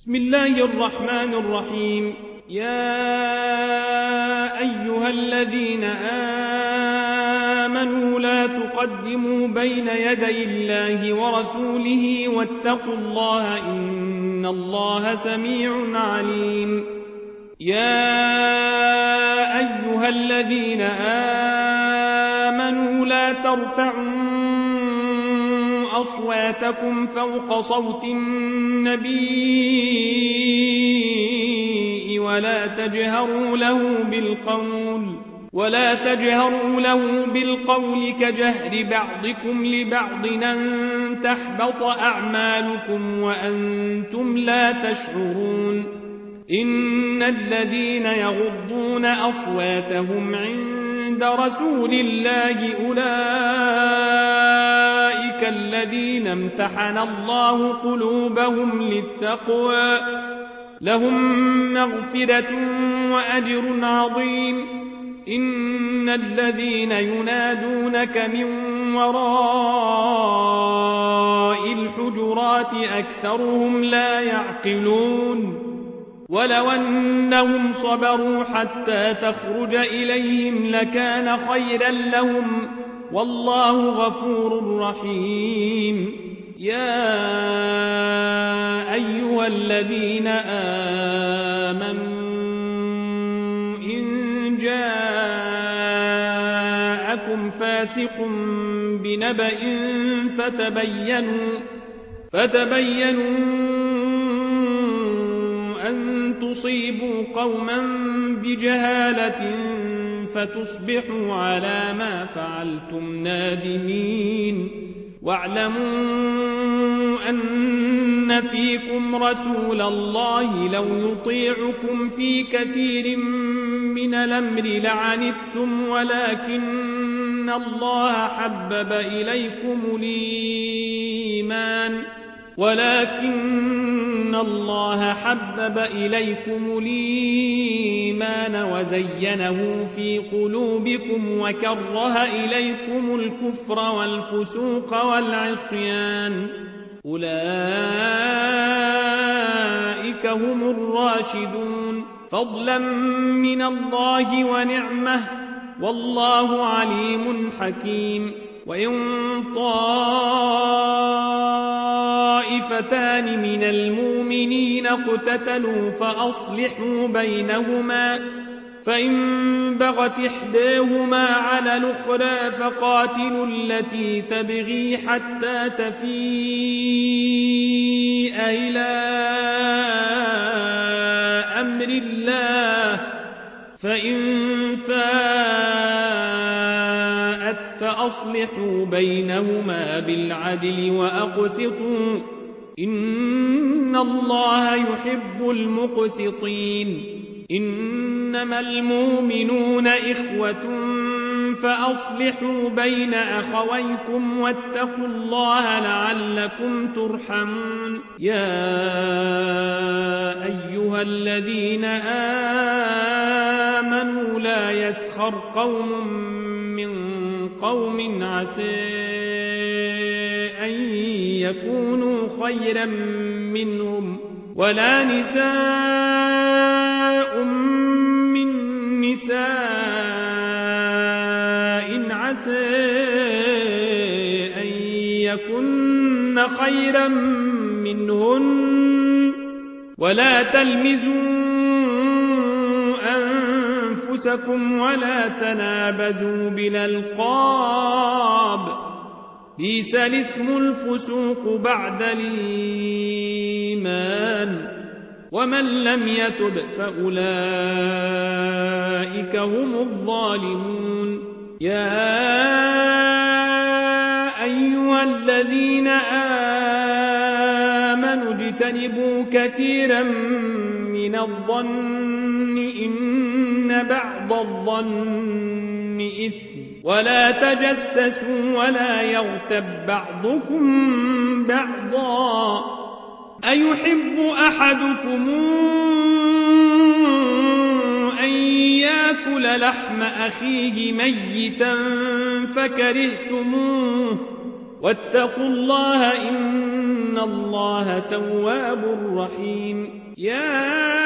بسم الله الرحمن الرحيم. يا أيها الذين آمنوا لا تقدموا بين يدي الله ورسوله واتقوا الله إن الله سميع عليم. يا أيها الذين آمنوا لا ترفعوا أصواتكم فوق صوت النبي ولا تجهروا له بالقول كجهر بعضكم لبعض أن تحبط أعمالكم وأنتم لا تشعرون. إن الذين يغضون أصواتهم عند رسول الله أولئك الذين امتحن الله قلوبهم للتقوى لهم مغفرة وأجر عظيم. إن الذين ينادونك من وراء الحجرات أكثرهم لا يعقلون. ولو أنهم صبروا حتى تخرج إليهم لكان خيرا لهم والله غفور رحيم. يا أيها الذين آمنوا إن جاءكم فاسق بنبأ فتبينوا أن تصيبوا قوما بجهالة فتصبحوا على ما فعلتم نادمين. واعلموا أن فيكم رسول الله لو يطيعكم في كثير من الأمر لعنتم ولكن الله حبب إليكم الإيمان وزينه في قلوبكم وكره إليكم الكفر والفسوق والعصيان أولئك هم الراشدون فضلا من الله ونعمه والله عليم حكيم. وإن طائفتان من المؤمنين اقتتلوا فأصلحوا بينهما فإن بغت إحداهما على الأخرى فقاتلوا التي تبغي حتى تفيء إلى أمر الله فإن فاءت فأصلحوا بينهما بالعدل وأقسطوا إن الله يحب المقسطين. إنما المؤمنون إخوة فأصلحوا بين أخويكم واتقوا الله لعلكم ترحمون. يا أيها الذين آمنوا لا يسخر قوم من قوم عسى أن يكونوا خيرا منهم ولا نساء من نساء عسى أن يكن خيرا منهن ولا تلمزوا أنفسكم ولا تنابزوا بالألقاب بئس الاسم الفسوق بعد الإيمان ومن لم يتب فأولئك هم الظالمون. يا أيها الذين آمنوا اجتنبوا كثيرا من الظن إن بعض الظن إثم ولا تجسسوا ولا يغتب بعضكم بعضا أيحب أحدكم أن يأكل لحم أخيه ميتا فكرهتموه واتقوا الله إن إن الله تواب رحيم يا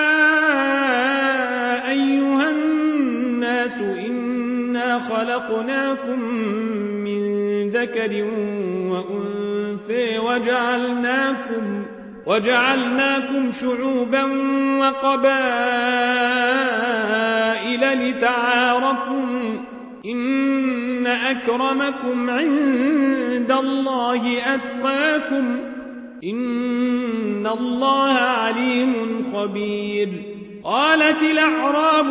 أيها الناس إنا خلقناكم من ذكر وأنثى وجعلناكم شعوبا وقبائل لتعارفوا إن أكرمكم عند الله أتقاكم إن الله عليم خبير قالت الأعراب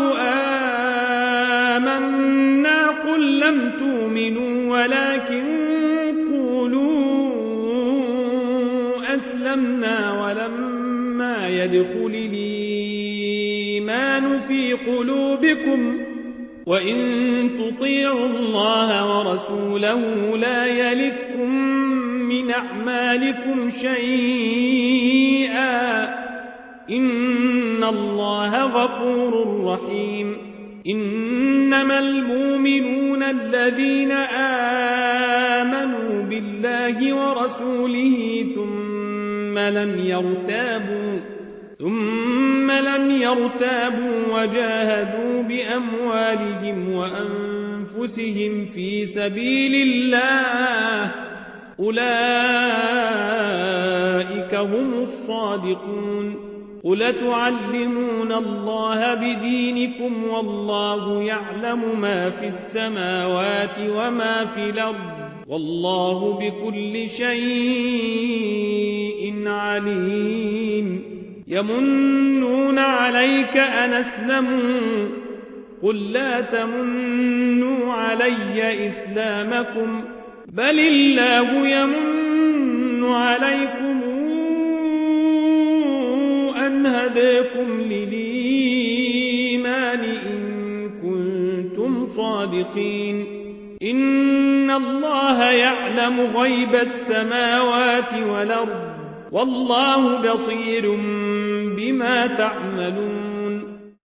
آمنا قل لم تؤمنوا ولكن قولوا أسلمنا ولما يدخل الإيمان في قلوبكم وإن تطيعوا الله ورسوله لا يلتكم من أعمالكم شيئا إن الله غفور رحيم إنما المؤمنون الذين آمنوا بالله ورسوله ثم لم يرتابوا وجاهدوا بأموالهم وأنفسهم في سبيل الله أولئك هم الصادقون قل تعلمون الله بدينكم والله يعلم ما في السماوات وما في الأرض والله بكل شيء عليم يمنون عليك أن أسلموا قل لا تمنوا علي إسلامكم بل الله يمن عليكم أن هداكم للإيمان إن كنتم صادقين إن الله يعلم غيب السماوات والأرض والله بصير بما تعملون